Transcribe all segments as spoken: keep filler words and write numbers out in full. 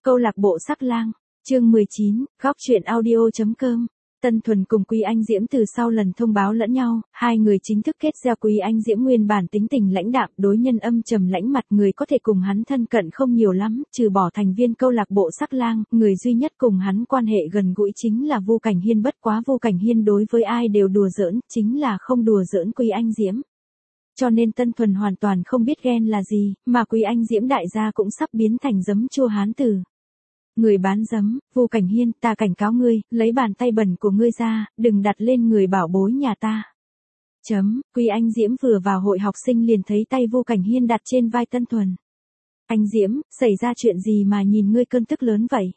Câu lạc bộ Sắc Lang, chương mười chín, góc truyện audio.com. Tân Thuần cùng Quý Anh Diễm từ sau lần thông báo lẫn nhau, hai người chính thức kết giao. Quý Anh Diễm nguyên bản tính tình lãnh đạm, đối nhân âm trầm lãnh mặt, người có thể cùng hắn thân cận không nhiều lắm, trừ bỏ thành viên câu lạc bộ Sắc Lang, người duy nhất cùng hắn quan hệ gần gũi chính là Vu Cảnh Hiên. Bất quá Vu Cảnh Hiên đối với ai đều đùa giỡn, chính là không đùa giỡn Quý Anh Diễm. Cho nên Tân Thuần hoàn toàn không biết ghen là gì, mà Quý Anh Diễm đại gia cũng sắp biến thành giấm chua hán tử. Người bán giấm, Vu Cảnh Hiên, ta cảnh cáo ngươi, lấy bàn tay bẩn của ngươi ra, đừng đặt lên người bảo bối nhà ta. Chấm, Quý Anh Diễm vừa vào hội học sinh liền thấy tay Vu Cảnh Hiên đặt trên vai Tân Thuần. Anh Diễm, xảy ra chuyện gì mà nhìn ngươi cơn tức lớn vậy?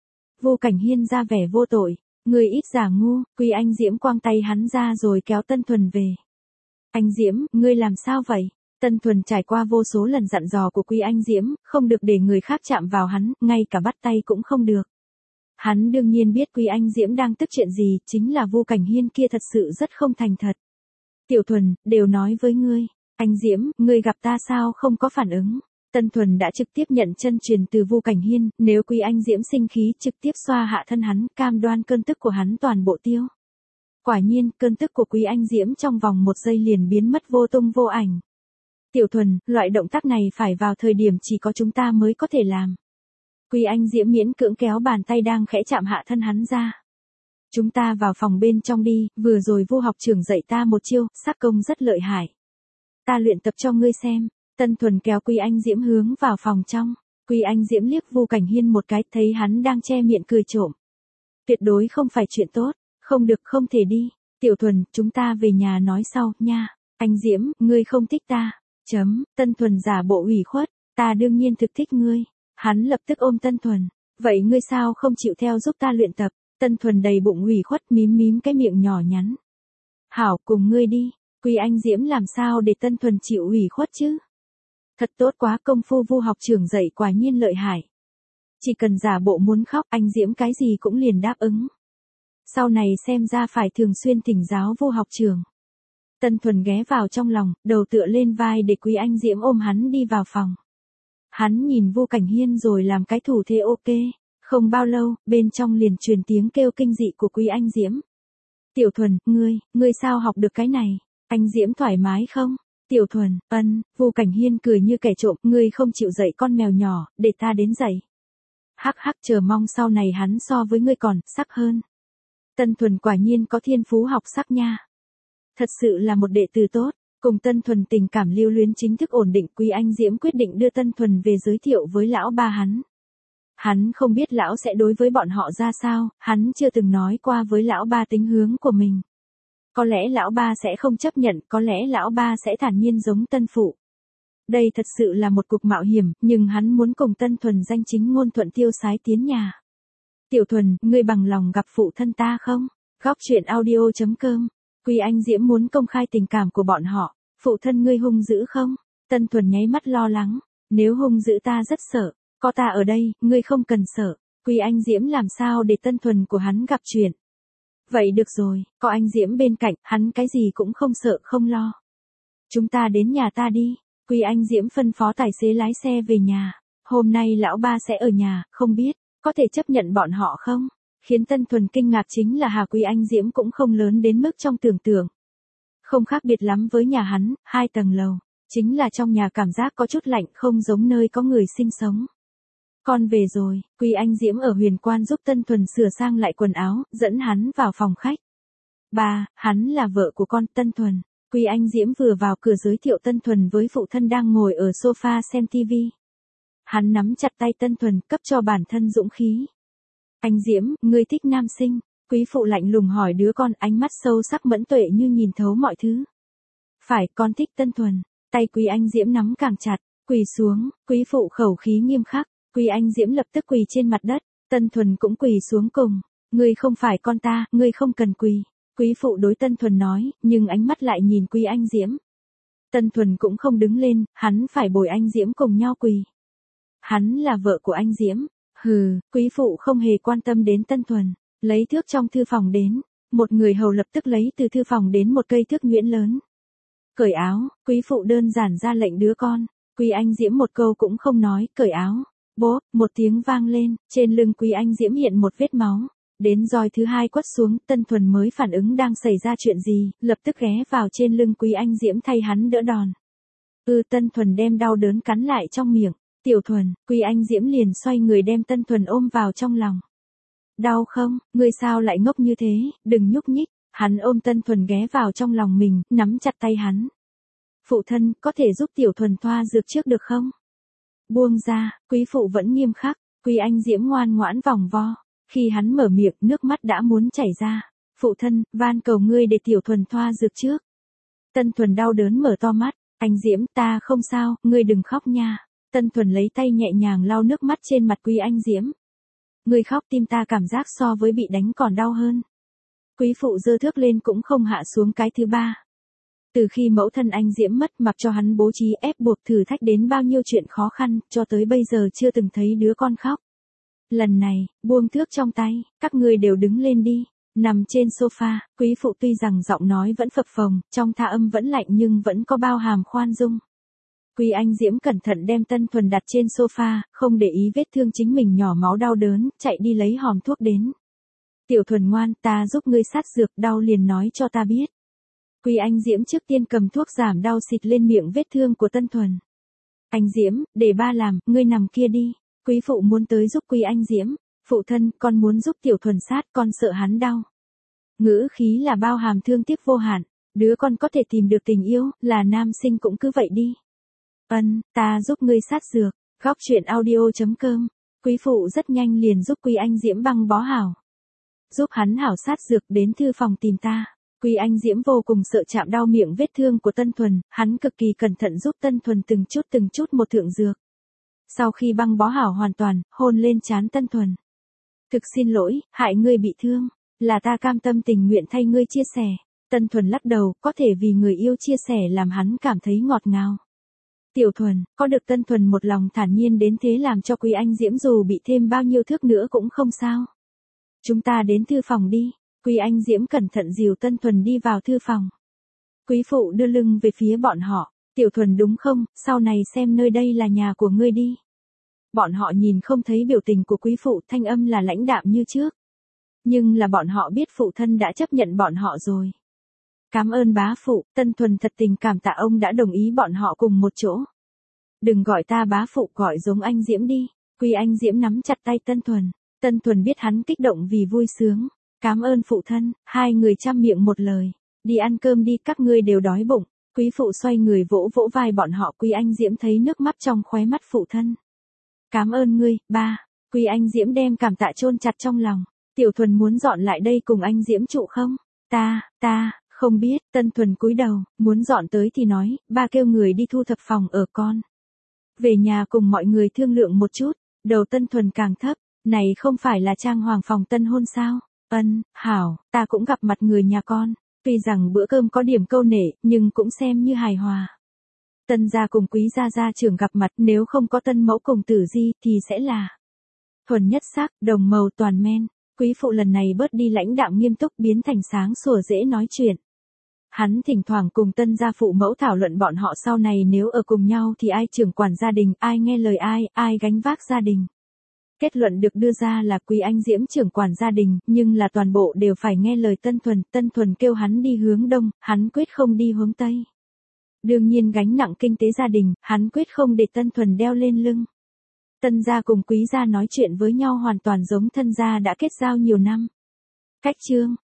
Vu Cảnh Hiên ra vẻ vô tội, ngươi ít giả ngu. Quý Anh Diễm quăng tay hắn ra rồi kéo Tân Thuần về. Anh Diễm, ngươi làm sao vậy? Tân Thuần trải qua vô số lần dặn dò của Quý Anh Diễm, không được để người khác chạm vào hắn, ngay cả bắt tay cũng không được. Hắn đương nhiên biết Quý Anh Diễm đang tức chuyện gì, chính là Vu Cảnh Hiên kia thật sự rất không thành thật. Tiểu Thuần, đều nói với ngươi, anh Diễm, ngươi gặp ta sao không có phản ứng? Tân Thuần đã trực tiếp nhận chân truyền từ Vu Cảnh Hiên, nếu Quý Anh Diễm sinh khí trực tiếp xoa hạ thân hắn, cam đoan cơn tức của hắn toàn bộ tiêu. Quả nhiên, cơn tức của Quý Anh Diễm trong vòng một giây liền biến mất vô tung vô ảnh. Tiểu Thuần, loại động tác này phải vào thời điểm chỉ có chúng ta mới có thể làm. Quý Anh Diễm miễn cưỡng kéo bàn tay đang khẽ chạm hạ thân hắn ra. Chúng ta vào phòng bên trong đi, vừa rồi Vu học trưởng dạy ta một chiêu, sát công rất lợi hại. Ta luyện tập cho ngươi xem. Tân Thuần kéo Quý Anh Diễm hướng vào phòng trong. Quý Anh Diễm liếc Vu Cảnh Hiên một cái, thấy hắn đang che miệng cười trộm. Tuyệt đối không phải chuyện tốt, không được, không thể đi. Tiểu Thuần, chúng ta về nhà nói sau, nha. Anh Diễm, ngươi không thích ta. Chấm, Tân Thuần giả bộ ủy khuất, ta đương nhiên thực thích ngươi. Hắn lập tức ôm Tân Thuần, vậy ngươi sao không chịu theo giúp ta luyện tập? Tân Thuần đầy bụng ủy khuất mím mím cái miệng nhỏ nhắn. Hảo, cùng ngươi đi. Quý Anh Diễm làm sao để Tân Thuần chịu ủy khuất chứ? Thật tốt quá, công phu Vu học trưởng dạy quả nhiên lợi hại. Chỉ cần giả bộ muốn khóc, anh Diễm cái gì cũng liền đáp ứng. Sau này xem ra phải thường xuyên thỉnh giáo Vu học trưởng. Tân Thuần ghé vào trong lòng, đầu tựa lên vai để Quý Anh Diễm ôm hắn đi vào phòng. Hắn nhìn Vu Cảnh Hiên rồi làm cái thủ thế ok. Không bao lâu, bên trong liền truyền tiếng kêu kinh dị của Quý Anh Diễm. Tiểu Thuần, ngươi, ngươi sao học được cái này? Anh Diễm thoải mái không? Tiểu Thuần, ân. Vu Cảnh Hiên cười như kẻ trộm, ngươi không chịu dạy con mèo nhỏ, để ta đến dạy. Hắc hắc, chờ mong sau này hắn so với ngươi còn sắc hơn. Tân Thuần quả nhiên có thiên phú học sắc nha. Thật sự là một đệ tử tốt. Cùng Tân Thuần tình cảm lưu luyến chính thức ổn định, Quý Anh Diễm quyết định đưa Tân Thuần về giới thiệu với lão ba hắn. Hắn không biết lão sẽ đối với bọn họ ra sao, hắn chưa từng nói qua với lão ba tính hướng của mình. Có lẽ lão ba sẽ không chấp nhận, có lẽ lão ba sẽ thản nhiên giống tân phụ. Đây thật sự là một cuộc mạo hiểm, nhưng hắn muốn cùng Tân Thuần danh chính ngôn thuận tiêu sái tiến nhà. Tiểu Thuần, ngươi bằng lòng gặp phụ thân ta không? Góc truyện audio.com. Quý Anh Diễm muốn công khai tình cảm của bọn họ. Phụ thân ngươi hung dữ không? Tân Thuần nháy mắt lo lắng. Nếu hung dữ ta rất sợ. Có ta ở đây, ngươi không cần sợ. Quý Anh Diễm làm sao để Tân Thuần của hắn gặp chuyện. Vậy được rồi, có anh Diễm bên cạnh, hắn cái gì cũng không sợ không lo. Chúng ta đến nhà ta đi. Quý Anh Diễm phân phó tài xế lái xe về nhà. Hôm nay lão ba sẽ ở nhà, không biết, có thể chấp nhận bọn họ không? Khiến Tân Thuần kinh ngạc chính là Hà Quý Anh Diễm cũng không lớn đến mức trong tưởng tượng. Không khác biệt lắm với nhà hắn, hai tầng lầu. Chính là trong nhà cảm giác có chút lạnh, không giống nơi có người sinh sống. Con về rồi, Quý Anh Diễm ở Huyền Quan giúp Tân Thuần sửa sang lại quần áo, dẫn hắn vào phòng khách. Ba, hắn là vợ của con, Tân Thuần. Quý Anh Diễm vừa vào cửa giới thiệu Tân Thuần với phụ thân đang ngồi ở sofa xem tivi. Hắn nắm chặt tay Tân Thuần, cấp cho bản thân dũng khí. Anh Diễm, ngươi thích nam sinh? Quý phụ lạnh lùng hỏi đứa con, ánh mắt sâu sắc mẫn tuệ như nhìn thấu mọi thứ. Phải, con thích Tân Thuần. Tay Quý Anh Diễm nắm càng chặt, quỳ xuống, quý phụ khẩu khí nghiêm khắc. Quý Anh Diễm lập tức quỳ trên mặt đất, Tân Thuần cũng quỳ xuống cùng. Ngươi không phải con ta, ngươi không cần quỳ. Quý phụ đối Tân Thuần nói, nhưng ánh mắt lại nhìn Quý Anh Diễm. Tân Thuần cũng không đứng lên, hắn phải bồi anh Diễm cùng nhau quỳ. Hắn là vợ của anh Diễm. Hừ, quý phụ không hề quan tâm đến Tân Thuần, lấy thước trong thư phòng đến, một người hầu lập tức lấy từ thư phòng đến một cây thước nhuyễn lớn. Cởi áo, quý phụ đơn giản ra lệnh đứa con, Quý Anh Diễm một câu cũng không nói, cởi áo. Bốp, một tiếng vang lên, trên lưng Quý Anh Diễm hiện một vết máu. Đến roi thứ hai quất xuống, Tân Thuần mới phản ứng đang xảy ra chuyện gì, lập tức ghé vào trên lưng Quý Anh Diễm thay hắn đỡ đòn. Ừ, Tân Thuần đem đau đớn cắn lại trong miệng. Tiểu Thuần, Quý Anh Diễm liền xoay người đem Tân Thuần ôm vào trong lòng. Đau không, ngươi sao lại ngốc như thế, đừng nhúc nhích. Hắn ôm Tân Thuần ghé vào trong lòng mình, nắm chặt tay hắn. Phụ thân, có thể giúp Tiểu Thuần thoa dược trước được không? Buông ra, quý phụ vẫn nghiêm khắc, Quý Anh Diễm ngoan ngoãn vòng vo. Khi hắn mở miệng, nước mắt đã muốn chảy ra. Phụ thân, van cầu ngươi để Tiểu Thuần thoa dược trước. Tân Thuần đau đớn mở to mắt. Anh Diễm, ta không sao, ngươi đừng khóc nha. Tân Thuần lấy tay nhẹ nhàng lau nước mắt trên mặt Quý Anh Diễm. Ngươi khóc tim ta cảm giác so với bị đánh còn đau hơn. Quý phụ giơ thước lên cũng không hạ xuống cái thứ ba. Từ khi mẫu thân anh Diễm mất, mặc cho hắn bố trí ép buộc thử thách đến bao nhiêu chuyện khó khăn, cho tới bây giờ chưa từng thấy đứa con khóc. Lần này, buông thước trong tay, các ngươi đều đứng lên đi. Nằm trên sofa, quý phụ tuy rằng giọng nói vẫn phập phồng, trong tha âm vẫn lạnh nhưng vẫn có bao hàm khoan dung. Quý Anh Diễm cẩn thận đem Tân Thuần đặt trên sofa, không để ý vết thương chính mình nhỏ máu đau đớn, chạy đi lấy hòm thuốc đến. Tiểu Thuần ngoan, ta giúp ngươi sát dược, đau liền nói cho ta biết. Quý Anh Diễm trước tiên cầm thuốc giảm đau xịt lên miệng vết thương của Tân Thuần. Anh Diễm, để ba làm, ngươi nằm kia đi. Quý phụ muốn tới giúp Quý Anh Diễm. Phụ thân, con muốn giúp Tiểu Thuần sát, con sợ hắn đau. Ngữ khí là bao hàm thương tiếc vô hạn. Đứa con có thể tìm được tình yêu, là nam sinh cũng cứ vậy đi. Ân, ta giúp ngươi sát dược. Góc truyện audio chấm com. Quý phụ rất nhanh liền giúp Quý Anh Diễm băng bó hảo. Giúp hắn hảo sát dược đến thư phòng tìm ta. Quý Anh Diễm vô cùng sợ chạm đau miệng vết thương của Tân Thuần, hắn cực kỳ cẩn thận giúp Tân Thuần từng chút từng chút một thượng dược. Sau khi băng bó hảo hoàn toàn, hôn lên trán Tân Thuần. Thực xin lỗi, hại ngươi bị thương, là ta cam tâm tình nguyện thay ngươi chia sẻ. Tân Thuần lắc đầu, có thể vì người yêu chia sẻ làm hắn cảm thấy ngọt ngào. Tiểu Thuần, có được Tân Thuần một lòng thản nhiên đến thế làm cho Quý Anh Diễm dù bị thêm bao nhiêu thước nữa cũng không sao. Chúng ta đến thư phòng đi. Quý Anh Diễm cẩn thận dìu Tân Thuần đi vào thư phòng. Quý phụ đưa lưng về phía bọn họ. Tiểu Thuần đúng không, sau này xem nơi đây là nhà của ngươi đi. Bọn họ nhìn không thấy biểu tình của quý phụ, thanh âm là lãnh đạm như trước. Nhưng là bọn họ biết phụ thân đã chấp nhận bọn họ rồi. Cảm ơn bá phụ, Tân Thuần thật tình cảm tạ ông đã đồng ý bọn họ cùng một chỗ. Đừng gọi ta bá phụ, gọi giống anh Diễm đi. Quý Anh Diễm nắm chặt tay Tân Thuần. Tân Thuần biết hắn kích động vì vui sướng. Cảm ơn phụ thân, hai người chăm miệng một lời. Đi ăn cơm đi, các ngươi đều đói bụng. Quý phụ xoay người vỗ vỗ vai bọn họ. Quý Anh Diễm thấy nước mắt trong khóe mắt phụ thân. Cảm ơn ngươi, ba. Quý Anh Diễm đem cảm tạ chôn chặt trong lòng. Tiểu Thuần muốn dọn lại đây cùng anh Diễm trụ không? Ta, ta, không biết. Tân Thuần cúi đầu, muốn dọn tới thì nói, ba kêu người đi thu thập phòng ở con. Về nhà cùng mọi người thương lượng một chút. Đầu Tân Thuần càng thấp, này không phải là trang hoàng phòng tân hôn sao? Ân, hảo, ta cũng gặp mặt người nhà con. Tuy rằng bữa cơm có điểm câu nể, nhưng cũng xem như hài hòa. Tân gia cùng quý gia gia trưởng gặp mặt, nếu không có tân mẫu cùng tử di thì sẽ là thuần nhất sắc, đồng màu toàn men. Quý phụ lần này bớt đi lãnh đạm nghiêm túc biến thành sáng sủa dễ nói chuyện. Hắn thỉnh thoảng cùng tân gia phụ mẫu thảo luận bọn họ sau này nếu ở cùng nhau thì ai trưởng quản gia đình, ai nghe lời ai, ai gánh vác gia đình. Kết luận được đưa ra là Quý Anh Diễm trưởng quản gia đình, nhưng là toàn bộ đều phải nghe lời Tân Thuần. Tân Thuần kêu hắn đi hướng đông, hắn quyết không đi hướng tây. Đương nhiên gánh nặng kinh tế gia đình, hắn quyết không để Tân Thuần đeo lên lưng. Tân gia cùng quý gia nói chuyện với nhau hoàn toàn giống thân gia đã kết giao nhiều năm. Cách chương